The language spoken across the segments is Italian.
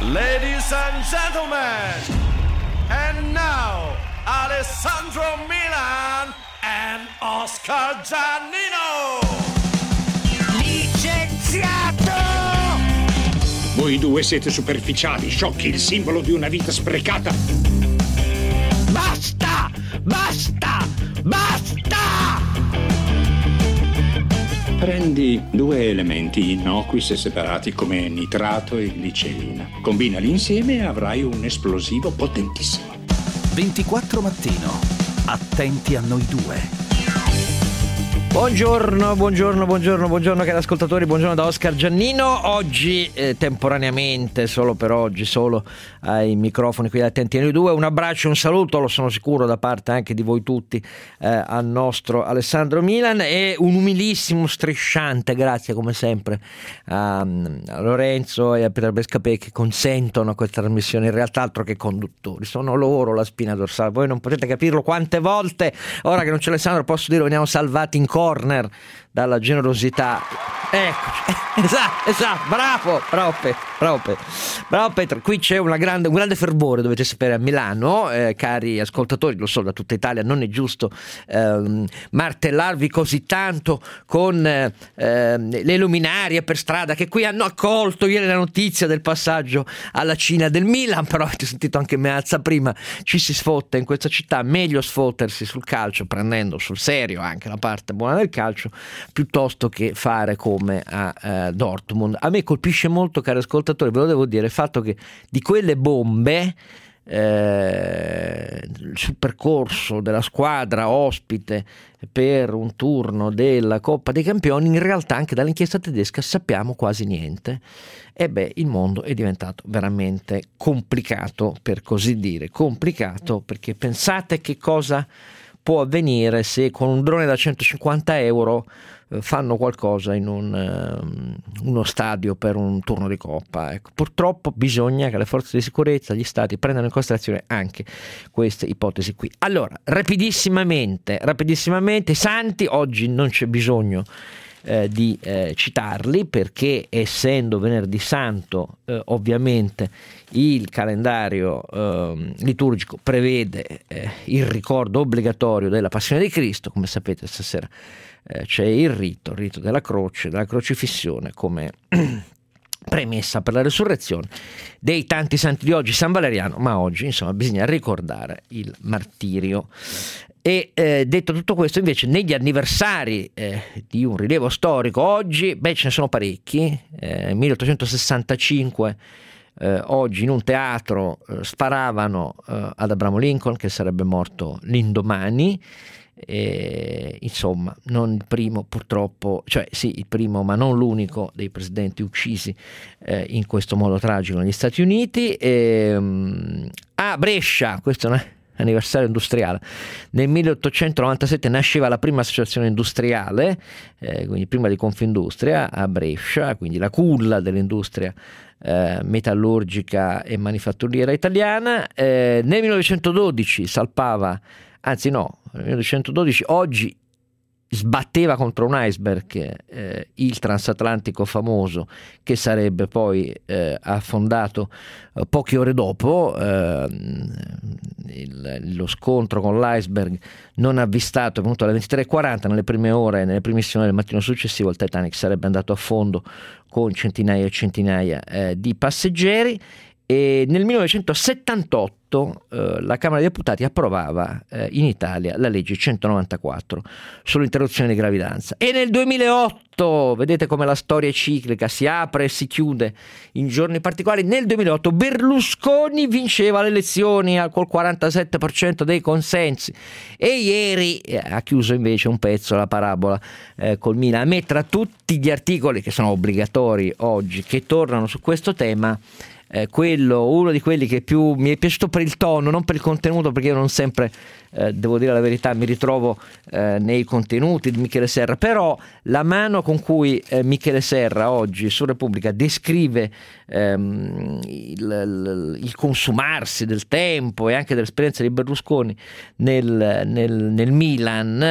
Ladies and gentlemen, and now Alessandro Milan and Oscar Giannino. Licenziato! Voi due siete superficiali, sciocchi, il simbolo di una vita sprecata. Basta! Basta! Basta! Prendi due elementi innocui se separati come nitrato e glicerina. Combinali insieme e avrai un esplosivo potentissimo. 24 Mattino. Attenti a noi due. Buongiorno cari ascoltatori, buongiorno da Oscar Giannino. Oggi temporaneamente, solo per oggi, solo ai microfoni qui da Attenti a noi due. Un abbraccio, un saluto, lo sono sicuro, da parte anche di voi tutti al nostro Alessandro Milan, e un umilissimo strisciante grazie come sempre a Lorenzo e a Pietro Bescapè, che consentono questa trasmissione. In realtà altro che conduttori, sono loro la spina dorsale. Voi non potete capirlo quante volte, ora che non c'è Alessandro, posso dire, veniamo salvati in corner dalla generosità. Eccoci, esatto, bravo Pietro. Qui c'è un grande fervore, dovete sapere, a Milano, cari ascoltatori, lo so, da tutta Italia non è giusto martellarvi così tanto con le luminarie per strada che qui hanno accolto ieri la notizia del passaggio alla Cina del Milan, però avete sentito anche Meazza prima, ci si sfotta in questa città, meglio sfottersi sul calcio prendendo sul serio anche la parte buona del calcio, piuttosto che fare come a Dortmund. A me colpisce molto, cari ascoltatori, ve lo devo dire, il fatto che di quelle bombe sul percorso della squadra ospite per un turno della Coppa dei Campioni, in realtà anche dall'inchiesta tedesca sappiamo quasi niente. Il mondo è diventato veramente complicato, per così dire, complicato, perché pensate che cosa può avvenire se con un drone da 150 euro fanno qualcosa in uno stadio per un turno di Coppa. Ecco, purtroppo bisogna che le forze di sicurezza, gli stati prendano in considerazione anche queste ipotesi qui. Allora, rapidissimamente, i santi, oggi non c'è bisogno di citarli, perché essendo venerdì santo ovviamente il calendario liturgico prevede il ricordo obbligatorio della passione di Cristo. Come sapete, stasera c'è il rito della croce, della crocifissione, come premessa per la resurrezione dei tanti santi di oggi, San Valeriano, ma oggi insomma bisogna ricordare il martirio. E detto tutto questo, invece, negli anniversari di un rilievo storico oggi, ce ne sono parecchi. 1865 oggi in un teatro sparavano ad Abramo Lincoln, che sarebbe morto l'indomani. Insomma, non il primo, purtroppo, cioè sì, il primo ma non l'unico dei presidenti uccisi in questo modo tragico negli Stati Uniti. A Brescia, questo è un anniversario industriale, nel 1897 nasceva la prima associazione industriale, quindi prima di Confindustria, a Brescia, quindi la culla dell'industria metallurgica e manifatturiera italiana. Nel 1912 nel 1912 oggi sbatteva contro un iceberg il transatlantico famoso, che sarebbe poi affondato poche ore dopo. Lo scontro con l'iceberg non avvistato è venuto alle 23:40. Nelle primissime ore del mattino successivo il Titanic sarebbe andato a fondo con centinaia e centinaia di passeggeri. E nel 1978 la Camera dei Deputati approvava in Italia la legge 194 sull'interruzione di gravidanza. E nel 2008, vedete come la storia è ciclica, si apre e si chiude in giorni particolari, nel 2008 Berlusconi vinceva le elezioni col 47% dei consensi, e ieri ha chiuso invece un pezzo la parabola col Milan. A me, tra tutti gli articoli che sono obbligatori oggi, che tornano su questo tema, uno di quelli che più mi è piaciuto per il tono, non per il contenuto, perché io non sempre, devo dire la verità, mi ritrovo nei contenuti di Michele Serra, però la mano con cui Michele Serra oggi su Repubblica descrive il consumarsi del tempo e anche dell'esperienza di Berlusconi nel Milan,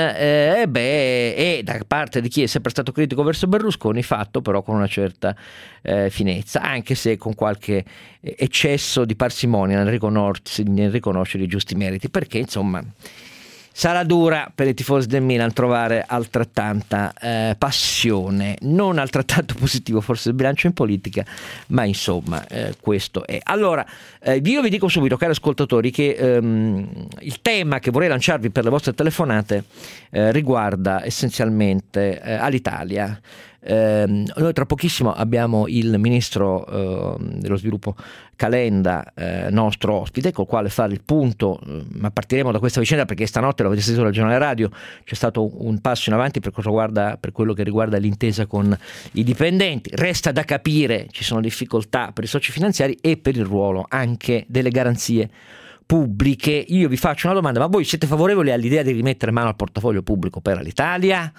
e da parte di chi è sempre stato critico verso Berlusconi, fatto però con una certa finezza, anche se con qualche eccesso di parsimonia nel riconoscere i giusti meriti, perché insomma sarà dura per i tifosi del Milan trovare altrettanta passione, non altrettanto positivo forse il bilancio in politica, ma insomma questo è. Allora io vi dico subito, cari ascoltatori, che il tema che vorrei lanciarvi per le vostre telefonate riguarda essenzialmente Alitalia. Noi tra pochissimo abbiamo il ministro dello sviluppo Calenda, nostro ospite, col quale fare il punto, ma partiremo da questa vicenda perché stanotte, l'avete sentito dal giornale radio, c'è stato un passo in avanti per quello che riguarda l'intesa con i dipendenti. Resta da capire, ci sono difficoltà per i soci finanziari e per il ruolo anche delle garanzie pubbliche. Io vi faccio una domanda: ma voi siete favorevoli all'idea di rimettere mano al portafoglio pubblico per Alitalia?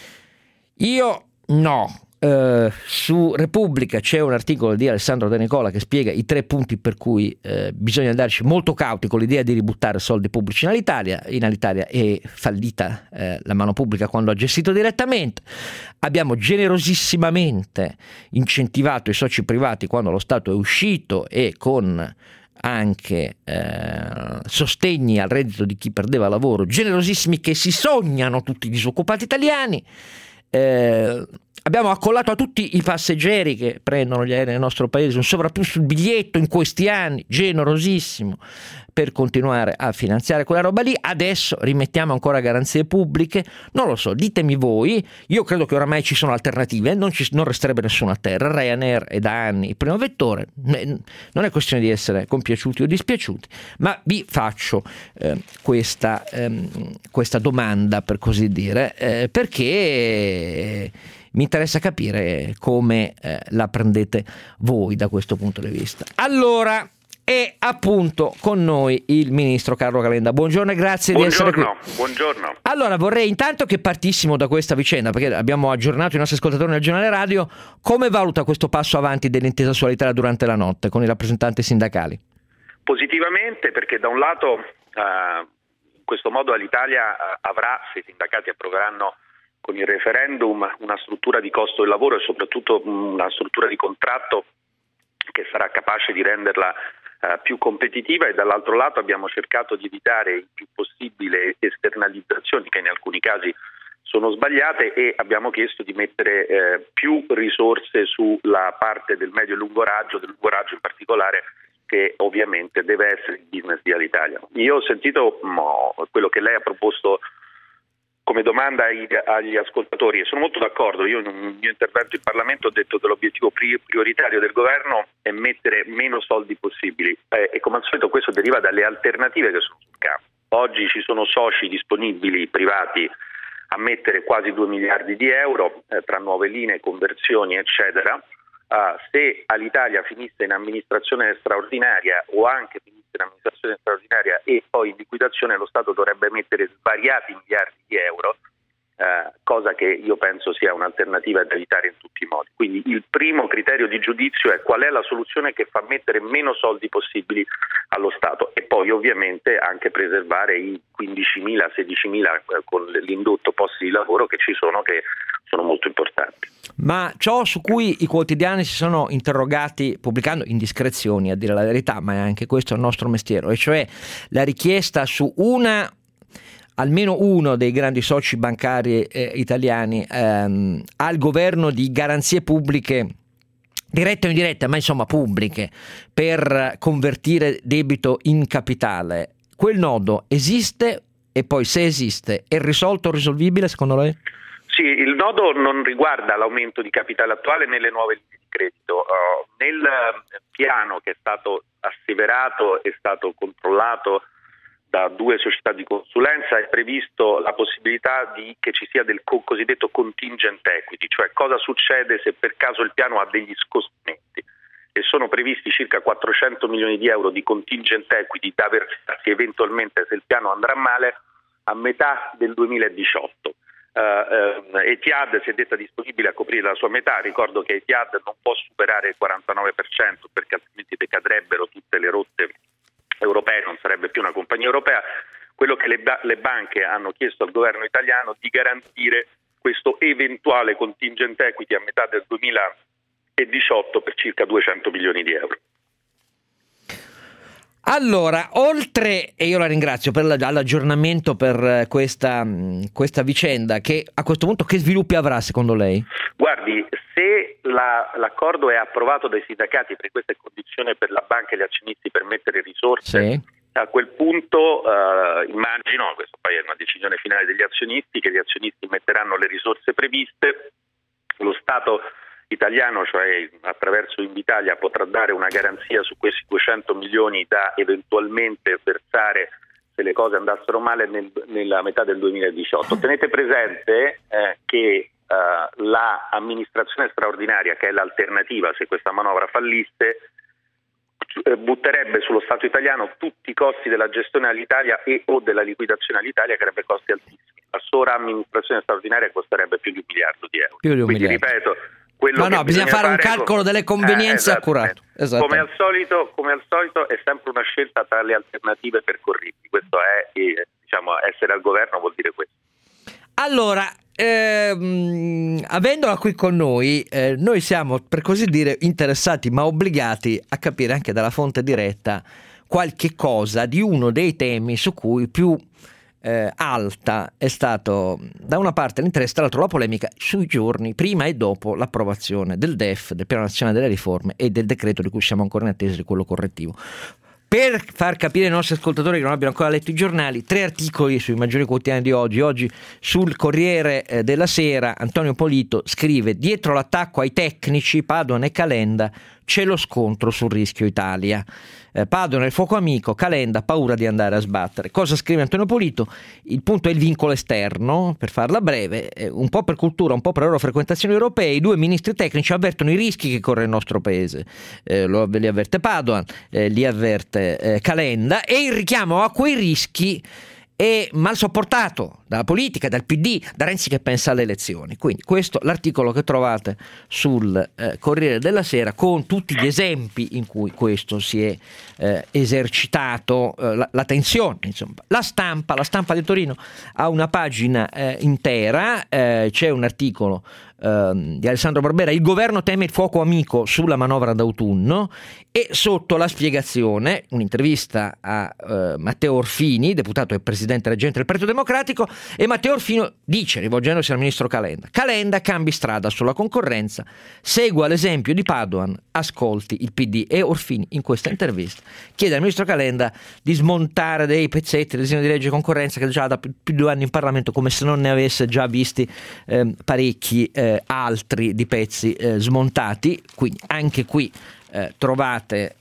Io no. Su Repubblica c'è un articolo di Alessandro De Nicola che spiega i 3 punti per cui bisogna andarci molto cauti con l'idea di ributtare soldi pubblici in Alitalia. In Alitalia è fallita la mano pubblica quando ha gestito direttamente. Abbiamo generosissimamente incentivato i soci privati quando lo Stato è uscito, e con anche sostegni al reddito di chi perdeva lavoro generosissimi, che si sognano tutti i disoccupati italiani. Abbiamo accollato a tutti i passeggeri che prendono gli aerei nel nostro paese un sovrappiù sul biglietto in questi anni, generosissimo, per continuare a finanziare quella roba lì. Adesso rimettiamo ancora garanzie pubbliche? Non lo so, ditemi voi. Io credo che oramai ci sono alternative, non resterebbe nessuno a terra. Ryanair è da anni il primo vettore, non è questione di essere compiaciuti o dispiaciuti, ma vi faccio questa domanda, per così dire, perché mi interessa capire come la prendete voi da questo punto di vista. Allora, è appunto con noi il ministro Carlo Calenda. Buongiorno e grazie di essere qui. Buongiorno. Allora, vorrei intanto che partissimo da questa vicenda, perché abbiamo aggiornato i nostri ascoltatori nel giornale radio. Come valuta questo passo avanti dell'intesa su Alitalia durante la notte con i rappresentanti sindacali? Positivamente, perché da un lato in questo modo Alitalia avrà, se i sindacati approveranno con il referendum, una struttura di costo del lavoro e soprattutto una struttura di contratto che sarà capace di renderla più competitiva, e dall'altro lato abbiamo cercato di evitare il più possibile esternalizzazioni che in alcuni casi sono sbagliate, e abbiamo chiesto di mettere più risorse sulla parte del medio e lungo raggio, del lungo raggio in particolare, che ovviamente deve essere il business di Alitalia. Io ho sentito quello che lei ha proposto come domanda agli ascoltatori, e sono molto d'accordo. Io in un mio intervento in Parlamento ho detto che l'obiettivo prioritario del governo è mettere meno soldi possibili, e come al solito questo deriva dalle alternative che sono sul campo. Oggi ci sono soci disponibili privati a mettere quasi 2 miliardi di euro tra nuove linee, conversioni eccetera. Se Alitalia finisse in amministrazione straordinaria o anche finisse in amministrazione straordinaria e poi in liquidazione, lo Stato dovrebbe mettere svariati miliardi di euro, cosa che io penso sia un'alternativa da evitare in tutti i modi. Quindi il primo criterio di giudizio è qual è la soluzione che fa mettere meno soldi possibili allo Stato, e poi ovviamente anche preservare i 15.000, 16.000 con l'indotto posti di lavoro che ci sono, che sono molto importanti. Ma ciò su cui i quotidiani si sono interrogati, pubblicando indiscrezioni a dire la verità, ma è anche questo il nostro mestiere, e cioè la richiesta su almeno uno dei grandi soci bancari italiani al governo di garanzie pubbliche, dirette o indirette, ma insomma pubbliche, per convertire debito in capitale. Quel nodo esiste? E poi, se esiste, è risolto o risolvibile secondo lei? Sì, il nodo non riguarda l'aumento di capitale attuale nelle nuove linee di credito. Nel piano che è stato asseverato, è stato controllato da 2 società di consulenza, è previsto la possibilità che ci sia del cosiddetto contingent equity, cioè cosa succede se per caso il piano ha degli scostamenti, e sono previsti circa 400 milioni di euro di contingent equity da versarsi eventualmente se il piano andrà male a metà del 2018. Etihad si è detta disponibile a coprire la sua metà. Ricordo che Etihad non può superare il 49% perché altrimenti decadrebbero tutte le rotte europee, non sarebbe più una compagnia europea. Quello che le banche hanno chiesto al governo italiano di garantire questo eventuale contingent equity a metà del 2018 per circa 200 milioni di euro. Allora, oltre, e io la ringrazio per l'aggiornamento per questa vicenda, che a questo punto che sviluppi avrà secondo lei? Guardi, se l'accordo è approvato dai sindacati, per questa è condizione per la banca e gli azionisti per mettere risorse, sì. A quel punto immagino, questa poi è una decisione finale degli azionisti, che gli azionisti metteranno le risorse previste, lo Stato italiano, cioè attraverso Invitalia, potrà dare una garanzia su questi 200 milioni da eventualmente versare se le cose andassero male nella metà del 2018. Tenete presente che la amministrazione straordinaria, che è l'alternativa se questa manovra fallisse, butterebbe sullo Stato italiano tutti i costi della gestione all'Italia e o della liquidazione all'Italia, che avrebbe costi altissimi. La sola amministrazione straordinaria costerebbe più di 1 miliardo di euro. Più di un Quindi miliardo. Ripeto, quello che bisogna fare un calcolo delle convenienze accurato. Come al solito è sempre una scelta tra le alternative percorribili. Questo è, essere al governo vuol dire questo. Allora, avendola qui con noi siamo, per così dire, interessati ma obbligati a capire anche dalla fonte diretta qualche cosa di uno dei temi su cui più alta è stato da una parte l'interesse, dall'altro la polemica sui giorni prima e dopo l'approvazione del DEF, del Piano Nazionale delle Riforme, e del decreto di cui siamo ancora in attesa di quello correttivo. Per far capire ai nostri ascoltatori che non abbiano ancora letto i giornali, 3 articoli sui maggiori quotidiani di oggi. Oggi sul Corriere della Sera Antonio Polito scrive: dietro l'attacco ai tecnici Padoan e Calenda c'è lo scontro sul rischio Italia. Padoan è il fuoco amico, Calenda paura di andare a sbattere. Cosa scrive Antonio Polito? Il punto è il vincolo esterno, per farla breve, un po' per cultura, un po' per loro frequentazioni europee. I 2 ministri tecnici avvertono i rischi che corre il nostro paese, li avverte Padoan, li avverte Calenda, e il richiamo a quei rischi è mal sopportato dalla politica, dal PD, da Renzi che pensa alle elezioni. Quindi questo l'articolo che trovate sul Corriere della Sera, con tutti gli esempi in cui questo si è esercitato, la tensione, insomma. La stampa di Torino ha una pagina intera, c'è un articolo di Alessandro Barbera: il governo teme il fuoco amico sulla manovra d'autunno, e sotto la spiegazione un'intervista a Matteo Orfini, deputato e presidente reggente del Partito Democratico, e Matteo Orfini dice, rivolgendosi al ministro Calenda, cambi strada sulla concorrenza, segua l'esempio di Padoan, ascolti il PD. E Orfini in questa intervista chiede al ministro Calenda di smontare dei pezzetti del disegno di legge concorrenza che già da più di 2 anni in Parlamento, come se non ne avesse già visti parecchi altri di pezzi smontati. Quindi anche qui trovate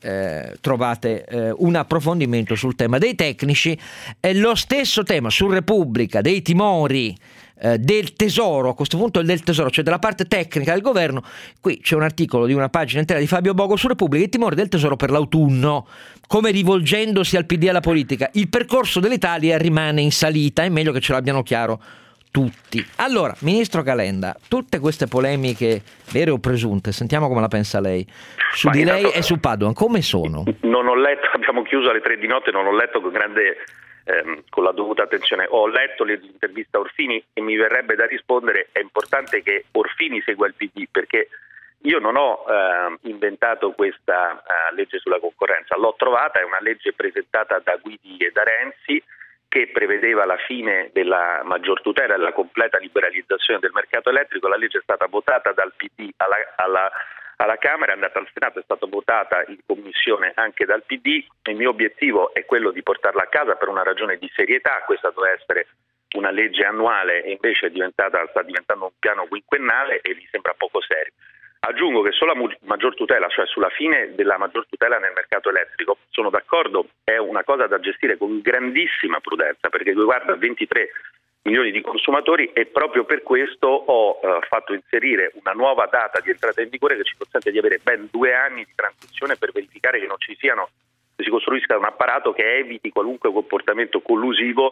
un approfondimento sul tema dei tecnici. Lo stesso tema sul Repubblica dei timori del Tesoro, a questo punto del Tesoro, cioè della parte tecnica del governo. Qui c'è un articolo di una pagina intera di Fabio Bogo su Repubblica: i timori del Tesoro per l'autunno, come rivolgendosi al PD e alla politica. Il percorso dell'Italia rimane in salita, è meglio che ce l'abbiano chiaro tutti. Allora, ministro Calenda, tutte queste polemiche vere o presunte, sentiamo come la pensa lei, su di lei e su Padoan, come sono? Non ho letto, abbiamo chiuso alle 3 di notte, non ho letto con la dovuta attenzione. Ho letto l'intervista a Orfini e mi verrebbe da rispondere: è importante che Orfini segua il PD, perché io non ho inventato questa legge sulla concorrenza, l'ho trovata, è una legge presentata da Guidi e da Renzi, che prevedeva la fine della maggior tutela e la completa liberalizzazione del mercato elettrico. La legge è stata votata dal PD alla Camera, è andata al Senato, è stata votata in commissione anche dal PD. Il mio obiettivo è quello di portarla a casa per una ragione di serietà. Questa doveva essere una legge annuale e invece sta diventando un piano quinquennale e mi sembra poco serio. Aggiungo che sulla maggior tutela, cioè sulla fine della maggior tutela nel mercato elettrico, sono d'accordo, è una cosa da gestire con grandissima prudenza, perché riguarda 23 milioni di consumatori, e proprio per questo ho fatto inserire una nuova data di entrata in vigore che ci consente di avere ben 2 anni di transizione per verificare che non ci siano, che si costruisca un apparato che eviti qualunque comportamento collusivo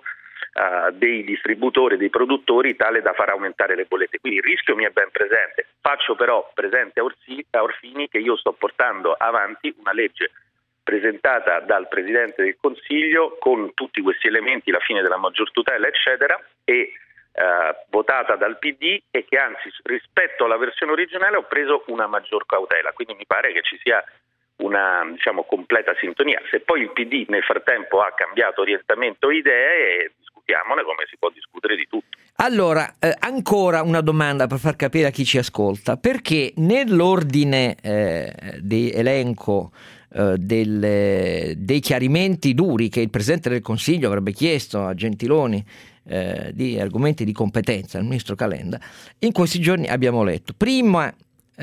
dei distributori, dei produttori, tale da far aumentare le bollette. Quindi il rischio mi è ben presente. Faccio però presente a Orfini che io sto portando avanti una legge presentata dal Presidente del Consiglio con tutti questi elementi, la fine della maggior tutela eccetera, e votata dal PD, e che anzi rispetto alla versione originale ho preso una maggior cautela, quindi mi pare che ci sia una completa sintonia. Se poi il PD nel frattempo ha cambiato orientamento o idee, discutiamone come si può discutere di tutto. Allora, ancora una domanda per far capire a chi ci ascolta, perché nell'ordine di elenco dei chiarimenti duri che il Presidente del Consiglio avrebbe chiesto a Gentiloni, di argomenti di competenza al ministro Calenda, in questi giorni abbiamo letto prima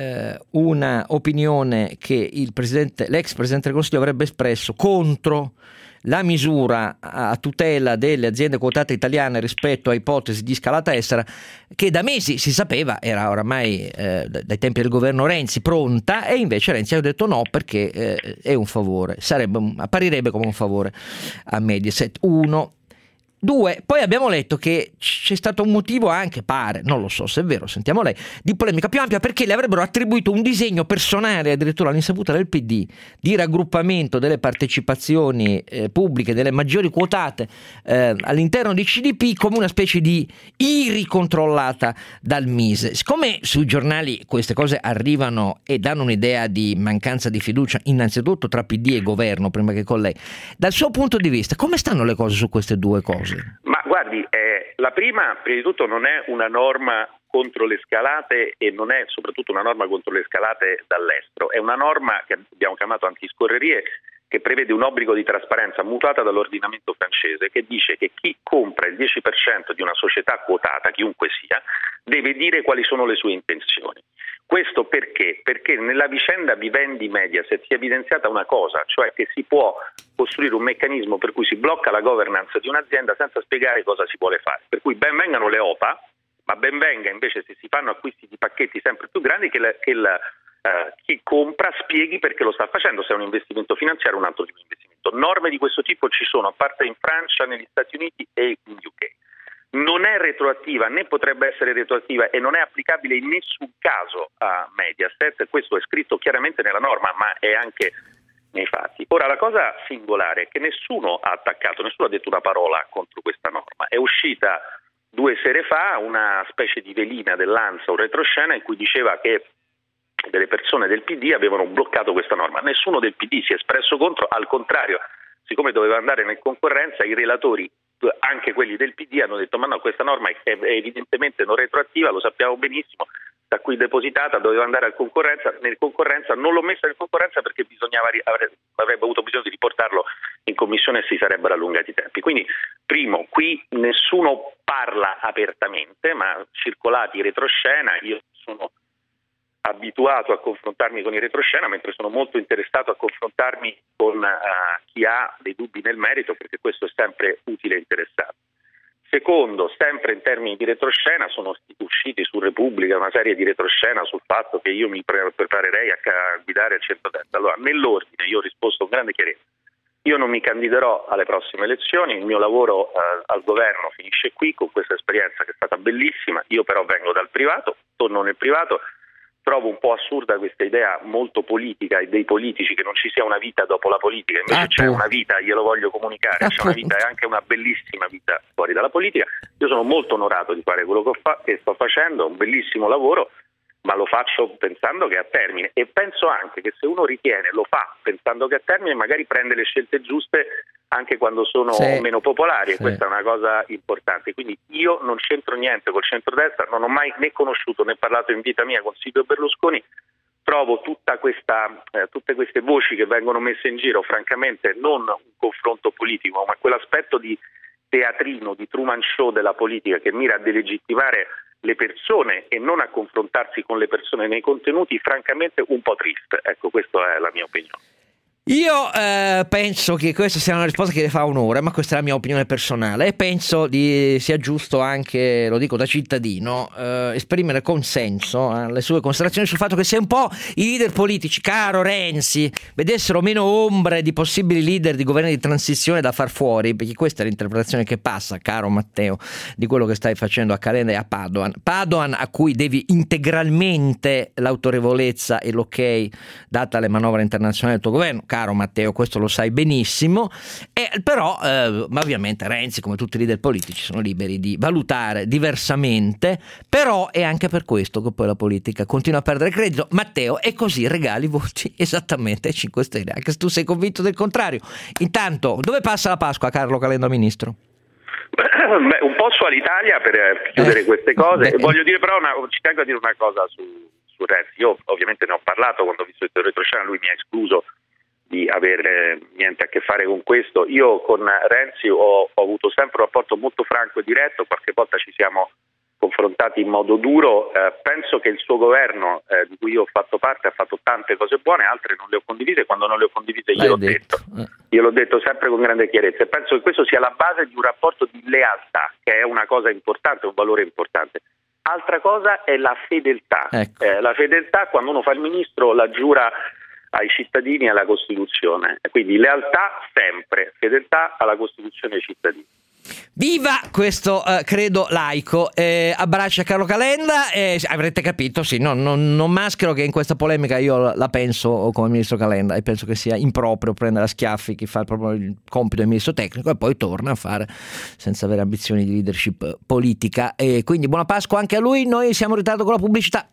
una opinione che l'ex Presidente del Consiglio avrebbe espresso contro la misura a tutela delle aziende quotate italiane rispetto a ipotesi di scalata estera, che da mesi si sapeva era oramai dai tempi del governo Renzi pronta, e invece Renzi ha detto no perché è un favore, apparirebbe come un favore a Mediaset. 1. 2. Poi abbiamo letto che c'è stato un motivo anche, pare, non lo so se è vero, sentiamo lei, di polemica più ampia, perché le avrebbero attribuito un disegno personale, addirittura all'insaputa del PD, di raggruppamento delle partecipazioni pubbliche, delle maggiori quotate all'interno di CDP, come una specie di IRI controllata dal Mise. Siccome sui giornali queste cose arrivano e danno un'idea di mancanza di fiducia innanzitutto tra PD e governo, prima che con lei, dal suo punto di vista come stanno le cose su queste due cose? Ma guardi, la prima, prima di tutto, non è una norma contro le scalate, e non è soprattutto una norma contro le scalate dall'estero, è una norma che abbiamo chiamato antiscorrerie, che prevede un obbligo di trasparenza mutata dall'ordinamento francese, che dice che chi compra il 10% di una società quotata, chiunque sia, deve dire quali sono le sue intenzioni. Questo perché? Perché nella vicenda Vivendi Mediaset si è evidenziata una cosa, cioè che si può costruire un meccanismo per cui si blocca la governance di un'azienda senza spiegare cosa si vuole fare. Per cui ben vengano le OPA, ma ben venga invece se si fanno acquisti di pacchetti sempre più grandi che chi compra spieghi perché lo sta facendo, se è un investimento finanziario o un altro tipo di investimento. Norme di questo tipo ci sono, a parte in Francia, negli Stati Uniti e in UK. Non è retroattiva, né potrebbe essere retroattiva, e non è applicabile in nessun caso a Mediaset. Questo è scritto chiaramente nella norma, ma è anche nei fatti. Ora, la cosa singolare è che nessuno ha attaccato, nessuno ha detto una parola contro questa norma. È uscita 2 sere fa una specie di velina dell'ANSA, un retroscena, in cui diceva che delle persone del PD avevano bloccato questa norma. Nessuno del PD si è espresso contro, al contrario, siccome doveva andare in concorrenza, i relatori, anche quelli del PD, hanno detto ma no, questa norma è evidentemente non retroattiva, lo sappiamo benissimo, da cui depositata, doveva andare nel concorrenza, non l'ho messa in concorrenza perché avrebbe avuto bisogno di riportarlo in commissione e si sarebbero allungati i tempi. Quindi, primo, qui nessuno parla apertamente, ma circolati retroscena. Io sono abituato a confrontarmi con i retroscena, mentre sono molto interessato a confrontarmi con chi ha dei dubbi nel merito, perché questo è sempre utile e interessante. Secondo, sempre in termini di retroscena, sono usciti su Repubblica una serie di retroscena sul fatto che io mi preparerei a guidare il centrodestra. Allora, nell'ordine, io ho risposto con grande chiarezza. Io non mi candiderò alle prossime elezioni, il mio lavoro al governo finisce qui con questa esperienza che è stata bellissima. Io però vengo dal privato, torno nel privato. Trovo un po' assurda questa idea molto politica e dei politici che non ci sia una vita dopo la politica, invece c'è una vita, glielo voglio comunicare, c'è una vita e anche una bellissima vita fuori dalla politica. Io sono molto onorato di fare quello che sto facendo, è un bellissimo lavoro, ma lo faccio pensando che è a termine, e penso anche che se uno ritiene, lo fa pensando che è a termine, magari prende le scelte giuste anche quando sono meno popolari, e questa è una cosa importante. Quindi io non c'entro niente col centrodestra, non ho mai né conosciuto né parlato in vita mia con Silvio Berlusconi. Trovo tutte queste voci che vengono messe in giro, francamente, non un confronto politico, ma quell'aspetto di teatrino, di Truman Show della politica che mira a delegittimare le persone e non a confrontarsi con le persone nei contenuti, francamente un po' triste. Ecco, questa è la mia opinione. Io penso che questa sia una risposta che le fa onore, ma questa è la mia opinione personale, e penso sia giusto anche, lo dico da cittadino, esprimere consenso alle sue considerazioni sul fatto che se un po' i leader politici, caro Renzi, vedessero meno ombre di possibili leader di governi di transizione da far fuori, perché questa è l'interpretazione che passa, caro Matteo, di quello che stai facendo a Calenda e a Padoan, a cui devi integralmente l'autorevolezza e l'ok data le manovre internazionali del tuo governo, caro Matteo, questo lo sai benissimo, però ma ovviamente Renzi, come tutti i leader politici, sono liberi di valutare diversamente, però è anche per questo che poi la politica continua a perdere credito, Matteo, e così regali voti esattamente ai 5 Stelle, anche se tu sei convinto del contrario. Intanto, dove passa la Pasqua, Carlo Calenda, ministro? Beh, un po' su Alitalia per chiudere queste cose. Voglio dire però, ci tengo a dire una cosa su Renzi. Io ovviamente ne ho parlato quando ho visto il retroscena, lui mi ha escluso di avere niente a che fare con questo. Io con Renzi ho avuto sempre un rapporto molto franco e diretto, qualche volta ci siamo confrontati in modo duro, penso che il suo governo, di cui io ho fatto parte, ha fatto tante cose buone, altre non le ho condivise, quando non le ho condivise io l'ho detto sempre con grande chiarezza, e penso che questo sia la base di un rapporto di lealtà, che è una cosa importante, un valore importante. Altra cosa è la fedeltà. Ecco. La fedeltà, quando uno fa il ministro, la giura ai cittadini e alla Costituzione, quindi lealtà sempre, fedeltà alla Costituzione e ai cittadini. Viva questo credo laico, abbraccia Carlo Calenda, avrete capito, sì, non maschero che in questa polemica io la penso come ministro Calenda, e penso che sia improprio prendere a schiaffi chi fa proprio il compito del ministro tecnico e poi torna a fare senza avere ambizioni di leadership politica, e quindi buona Pasqua anche a lui. Noi siamo in ritardo con la pubblicità.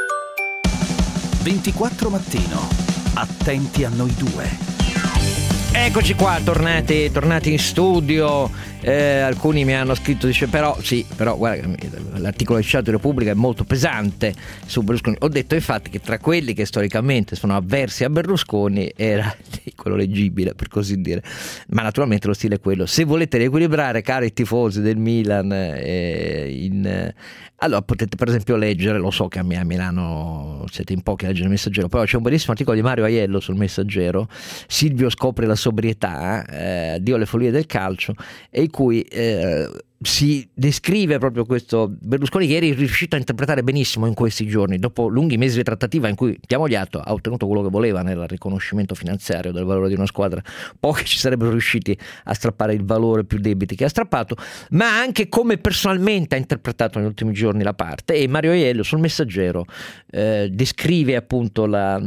24 Mattino, attenti a noi due. Eccoci qua, tornati in studio. Alcuni mi hanno scritto, dice però guarda, l'articolo del Citato di Repubblica è molto pesante su Berlusconi. Ho detto infatti che tra quelli che storicamente sono avversi a Berlusconi era quello leggibile, per così dire, ma naturalmente lo stile è quello. Se volete riequilibrare, cari tifosi del Milan, allora potete per esempio leggere, lo so che a Milano siete in pochi a leggere il Messaggero, però c'è un bellissimo articolo di Mario Aiello sul Messaggero, Silvio scopre la sobrietà, Dio le follie del calcio, e in cui si descrive proprio questo Berlusconi, che è riuscito a interpretare benissimo in questi giorni, dopo lunghi mesi di trattativa in cui, diamogli atto, ha ottenuto quello che voleva nel riconoscimento finanziario del valore di una squadra. Pochi ci sarebbero riusciti a strappare il valore più debiti che ha strappato, ma anche come personalmente ha interpretato negli ultimi giorni la parte. E Mario Aiello sul Messaggero descrive appunto la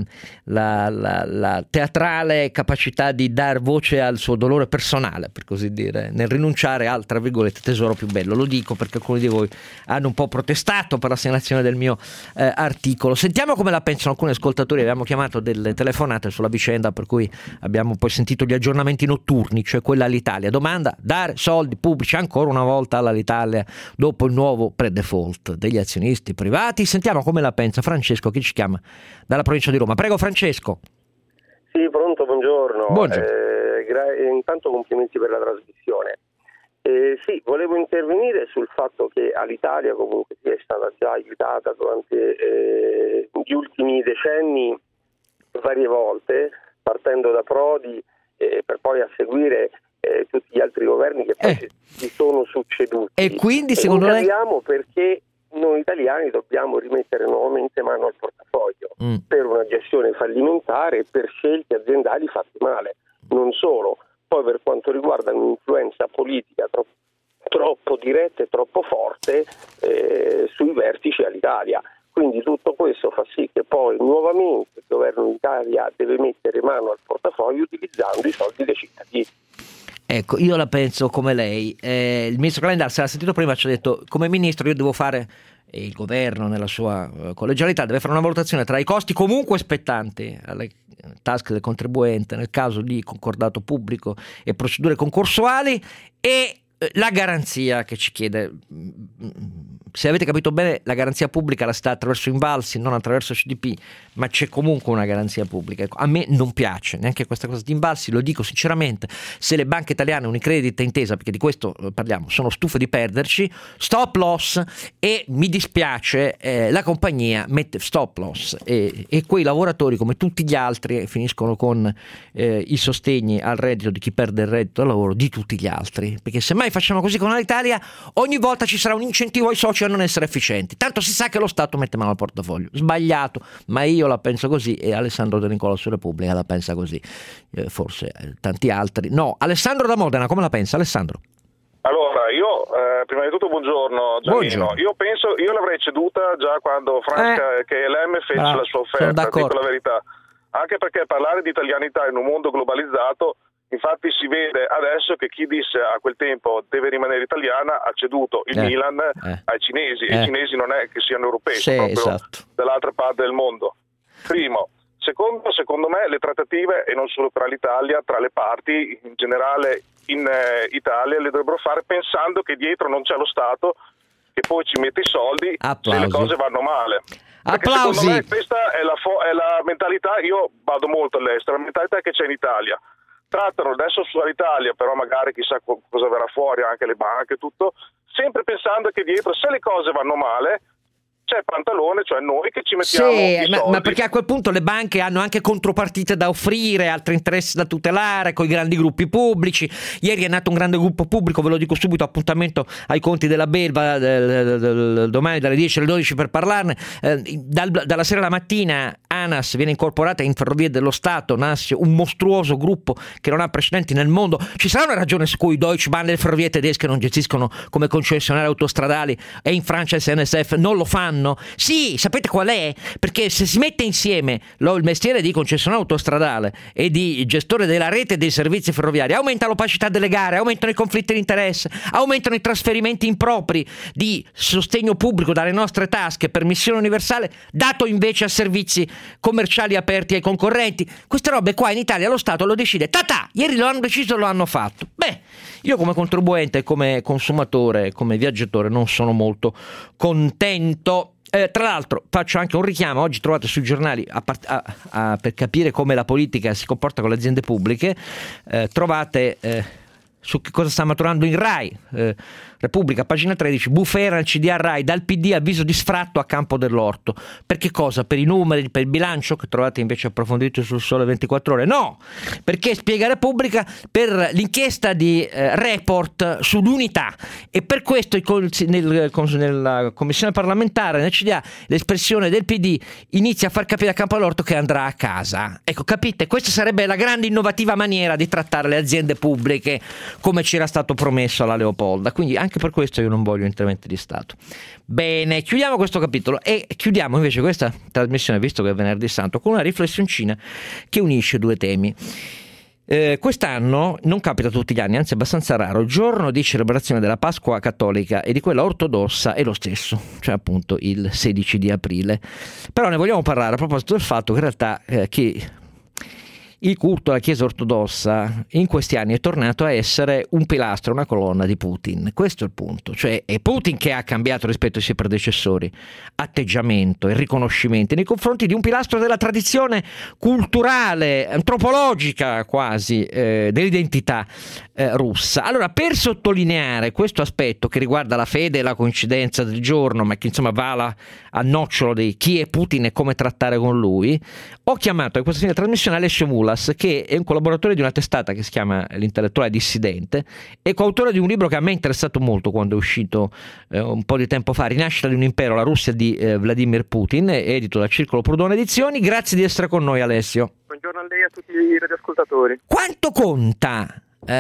teatrale capacità di dar voce al suo dolore personale, per così dire, nel rinunciare al, tra virgolette, tesoro più bello. Lo dico perché alcuni di voi hanno un po' protestato per la segnalazione del mio articolo. Sentiamo come la pensano alcuni ascoltatori. Abbiamo chiamato delle telefonate sulla vicenda, per cui abbiamo poi sentito gli aggiornamenti notturni, cioè quella all'Italia. Domanda: dare soldi pubblici ancora una volta all'Italia dopo il nuovo pre-default degli azionisti privati? Sentiamo come la pensa Francesco, che ci chiama dalla provincia di Roma. Prego Francesco. Sì, pronto, buongiorno. Buongiorno. Intanto complimenti per la trasmissione. Sì, volevo intervenire sul fatto che all'Italia comunque è stata già aiutata durante gli ultimi decenni varie volte, partendo da Prodi per poi a seguire tutti gli altri governi che poi si sono succeduti. E quindi secondo lei... Capiamo perché noi italiani dobbiamo rimettere nuovamente mano al portafoglio per una gestione fallimentare e per scelte aziendali fatte male. Non solo. Poi per quanto riguarda un'influenza politica troppo diretta e troppo forte sui vertici all'Italia. Quindi tutto questo fa sì che poi nuovamente il governo d'Italia deve mettere mano al portafoglio utilizzando i soldi dei cittadini. Ecco, io la penso come lei. Il ministro Calenda, se l'ha sentito prima, ci ha detto: come ministro io devo fare, e il governo nella sua collegialità deve fare una valutazione tra i costi comunque spettanti alle tasche del contribuente nel caso di concordato pubblico e procedure concorsuali, e la garanzia che ci chiede, se avete capito bene, la garanzia pubblica la sta attraverso Invalsi, non attraverso CDP, ma c'è comunque una garanzia pubblica. Ecco, a me non piace neanche questa cosa di Invalsi, lo dico sinceramente. Se le banche italiane, Unicredit e Intesa, perché di questo parliamo, sono stufe di perderci, stop loss, e mi dispiace, la compagnia mette stop loss e quei lavoratori, come tutti gli altri, finiscono con i sostegni al reddito di chi perde il reddito al lavoro di tutti gli altri, perché se mai facciamo così con l'Italia, ogni volta ci sarà un incentivo ai soci a non essere efficienti, tanto si sa che lo Stato mette mano al portafoglio. Sbagliato, ma io la penso così e Alessandro De Nicola su Repubblica la pensa così, forse tanti altri no. Alessandro da Modena, come la pensa Alessandro? Allora, io prima di tutto buongiorno Giannino. Io l'avrei ceduta già quando Francia KLM fece la sua offerta, dico la verità, anche perché parlare di italianità in un mondo globalizzato, infatti si vede adesso che chi disse a quel tempo deve rimanere italiana ha ceduto il Milan ai cinesi, e i cinesi non è che siano europei, sono proprio dall'altra parte del mondo. Primo. Secondo me le trattative, e non solo tra l'Italia, tra le parti in generale in Italia, le dovrebbero fare pensando che dietro non c'è lo Stato che poi ci mette i soldi. Applausi. Se le cose vanno male. Applausi. Secondo me questa è la mentalità, io vado molto all'estero, la mentalità che c'è in Italia. Trattano adesso sull'Italia, però magari chissà cosa verrà fuori, anche le banche, tutto, sempre pensando che dietro, se le cose vanno male, c'è Pantalone, cioè noi che ci mettiamo i soldi. Ma perché a quel punto le banche hanno anche contropartite da offrire, altri interessi da tutelare, con i grandi gruppi pubblici. Ieri è nato un grande gruppo pubblico, ve lo dico subito, appuntamento ai conti della Belva domani dalle 10 alle 12 per parlarne. Dalla sera alla mattina ANAS viene incorporata in Ferrovie dello Stato, nasce un mostruoso gruppo che non ha precedenti nel mondo. Ci sarà una ragione su cui Deutsche Bahn e le ferrovie tedesche non gestiscono come concessionarie autostradali e in Francia il SNCF non lo fanno? Sì, sapete qual è? Perché se si mette insieme il mestiere di concessionario autostradale e di gestore della rete dei servizi ferroviari, aumenta l'opacità delle gare, aumentano i conflitti di interesse, aumentano i trasferimenti impropri di sostegno pubblico dalle nostre tasche per missione universale, dato invece a servizi commerciali aperti ai concorrenti. Queste robe qua in Italia lo Stato lo decide. Ieri lo hanno deciso, lo hanno fatto. Beh, io come contribuente, come consumatore, come viaggiatore non sono molto contento. Tra l'altro faccio anche un richiamo, oggi trovate sui giornali per capire come la politica si comporta con le aziende pubbliche, trovate su che cosa sta maturando in Rai, Repubblica, pagina 13, bufera al CDA Rai, dal PD avviso di sfratto a Campo dell'Orto. Per che cosa? Per i numeri, per il bilancio, che trovate invece approfondito sul Sole 24 Ore? No, perché spiega Repubblica, per l'inchiesta di Report sull'unità, e per questo nella commissione parlamentare, nel CDA, l'espressione del PD inizia a far capire a Campo dell'Orto che andrà a casa. Ecco, capite? Questa sarebbe la grande innovativa maniera di trattare le aziende pubbliche, come ci era stato promesso alla Leopolda. Quindi anche per questo io non voglio interventi di Stato. Bene, chiudiamo questo capitolo e chiudiamo invece questa trasmissione, visto che è Venerdì Santo, con una riflessioncina che unisce due temi. Quest'anno non capita tutti gli anni, anzi è abbastanza raro, il giorno di celebrazione della Pasqua cattolica e di quella ortodossa è lo stesso, cioè appunto il 16 di aprile. Però ne vogliamo parlare a proposito del fatto che in realtà che il culto alla Chiesa ortodossa in questi anni è tornato a essere un pilastro, una colonna di Putin. Questo è il punto, cioè è Putin che ha cambiato rispetto ai suoi predecessori atteggiamento e riconoscimenti nei confronti di un pilastro della tradizione culturale, antropologica quasi, dell'identità russa. Allora, per sottolineare questo aspetto che riguarda la fede e la coincidenza del giorno, ma che insomma va al nocciolo di chi è Putin e come trattare con lui, ho chiamato in questa fine trasmissione Alessio Mulas, che è un collaboratore di una testata che si chiama L'Intellettuale Dissidente e coautore di un libro che a me è interessato molto quando è uscito un po' di tempo fa, Rinascita di un impero, la Russia di Vladimir Putin, edito da Circolo Prudone Edizioni. Grazie di essere con noi, Alessio. Buongiorno a lei e a tutti i radioascoltatori. Quanto conta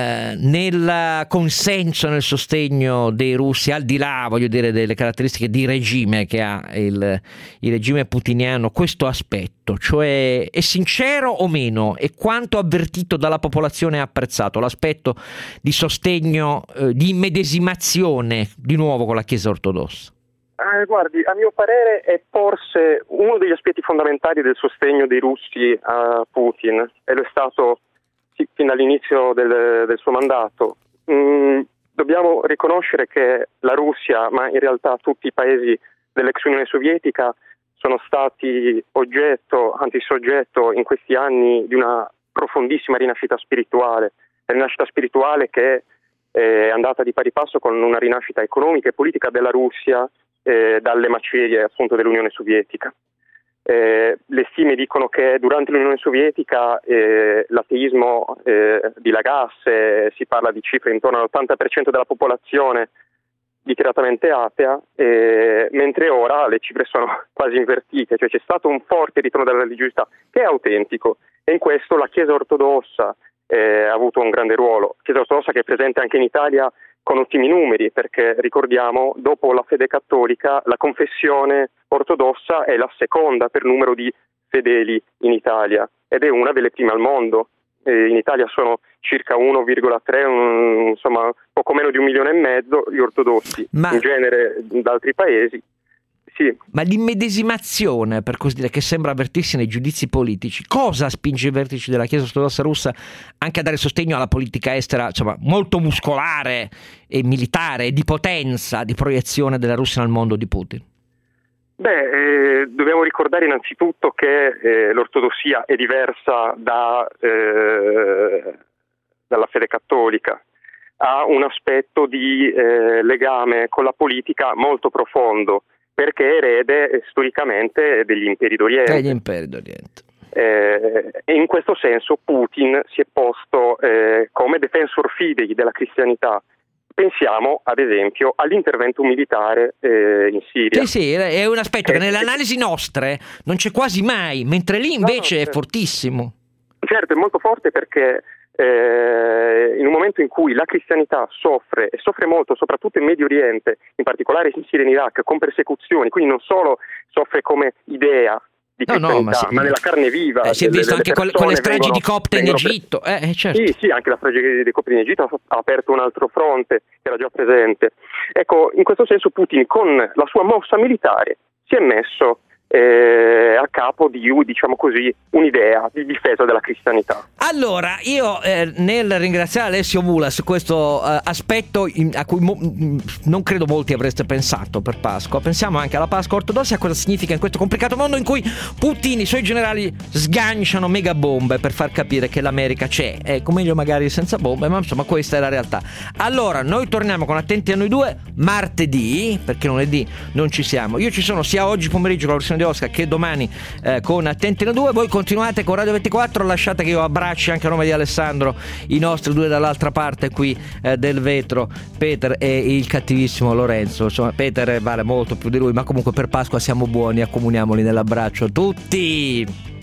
nel consenso, nel sostegno dei russi, al di là, voglio dire, delle caratteristiche di regime che ha il regime putiniano, questo aspetto, cioè è sincero o meno, e quanto avvertito dalla popolazione e apprezzato l'aspetto di sostegno, di immedesimazione di nuovo con la Chiesa ortodossa? Guardi, a mio parere è forse uno degli aspetti fondamentali del sostegno dei russi a Putin, e lo è stato fin dall'inizio del suo mandato. dobbiamo riconoscere che la Russia, ma in realtà tutti i paesi dell'ex Unione Sovietica, sono stati anzi soggetto in questi anni di una profondissima rinascita spirituale che è andata di pari passo con una rinascita economica e politica della Russia dalle macerie appunto dell'Unione Sovietica. Le stime dicono che durante l'Unione Sovietica l'ateismo dilagasse, si parla di cifre intorno all'80% della popolazione dichiaratamente atea, mentre ora le cifre sono quasi invertite, cioè c'è stato un forte ritorno della religiosità che è autentico, e in questo la Chiesa ortodossa ha avuto un grande ruolo. Chiesa ortodossa che è presente anche in Italia con ottimi numeri, perché ricordiamo, dopo la fede cattolica, la confessione ortodossa è la seconda per numero di fedeli in Italia ed è una delle prime al mondo. In Italia sono circa 1,3, insomma poco meno di 1,5 milioni gli ortodossi, in genere da altri paesi. Sì. Ma l'immedesimazione, per così dire, che sembra avvertirsi nei giudizi politici, cosa spinge i vertici della Chiesa ortodossa russa anche a dare sostegno alla politica estera, insomma, molto muscolare e militare, di potenza, di proiezione della Russia nel mondo di Putin? Dobbiamo ricordare innanzitutto che l'ortodossia è diversa dalla fede cattolica. Ha un aspetto di legame con la politica molto profondo, perché è erede storicamente degli imperi d'Oriente. E in questo senso Putin si è posto come defensor fidei della cristianità. Pensiamo ad esempio all'intervento militare in Siria. Sì, è un aspetto che nelle analisi nostre non c'è quasi mai, mentre lì invece è fortissimo. Certo, è molto forte perché in un momento in cui la cristianità soffre molto, soprattutto in Medio Oriente, in particolare in Siria e in Iraq, con persecuzioni, quindi non solo soffre come idea di cristianità, ma nella carne viva. Si è visto anche con le stragi di copte in Egitto. Certo. Sì, anche la strage di copte in Egitto ha aperto un altro fronte che era già presente. Ecco, in questo senso Putin con la sua mossa militare si è messo a capo di, diciamo così, un'idea di difesa della cristianità. Allora, io nel ringraziare Alessio Mula su questo aspetto a cui non credo molti avreste pensato per Pasqua, pensiamo anche alla Pasqua ortodossa, cosa significa in questo complicato mondo in cui Putin e i suoi generali sganciano mega bombe per far capire che l'America c'è. Ecco, meglio magari senza bombe, ma insomma questa è la realtà. Allora, noi torniamo con Attenti a noi due martedì, perché lunedì non ci siamo. Io ci sono sia oggi pomeriggio con la versione di Oscar che domani con Attenti a noi due. Voi continuate con Radio 24, lasciate che io abbracci anche a nome di Alessandro i nostri due dall'altra parte qui del vetro, Peter e il cattivissimo Lorenzo. Insomma, Peter vale molto più di lui, ma comunque per Pasqua siamo buoni, accomuniamoli nell'abbraccio tutti.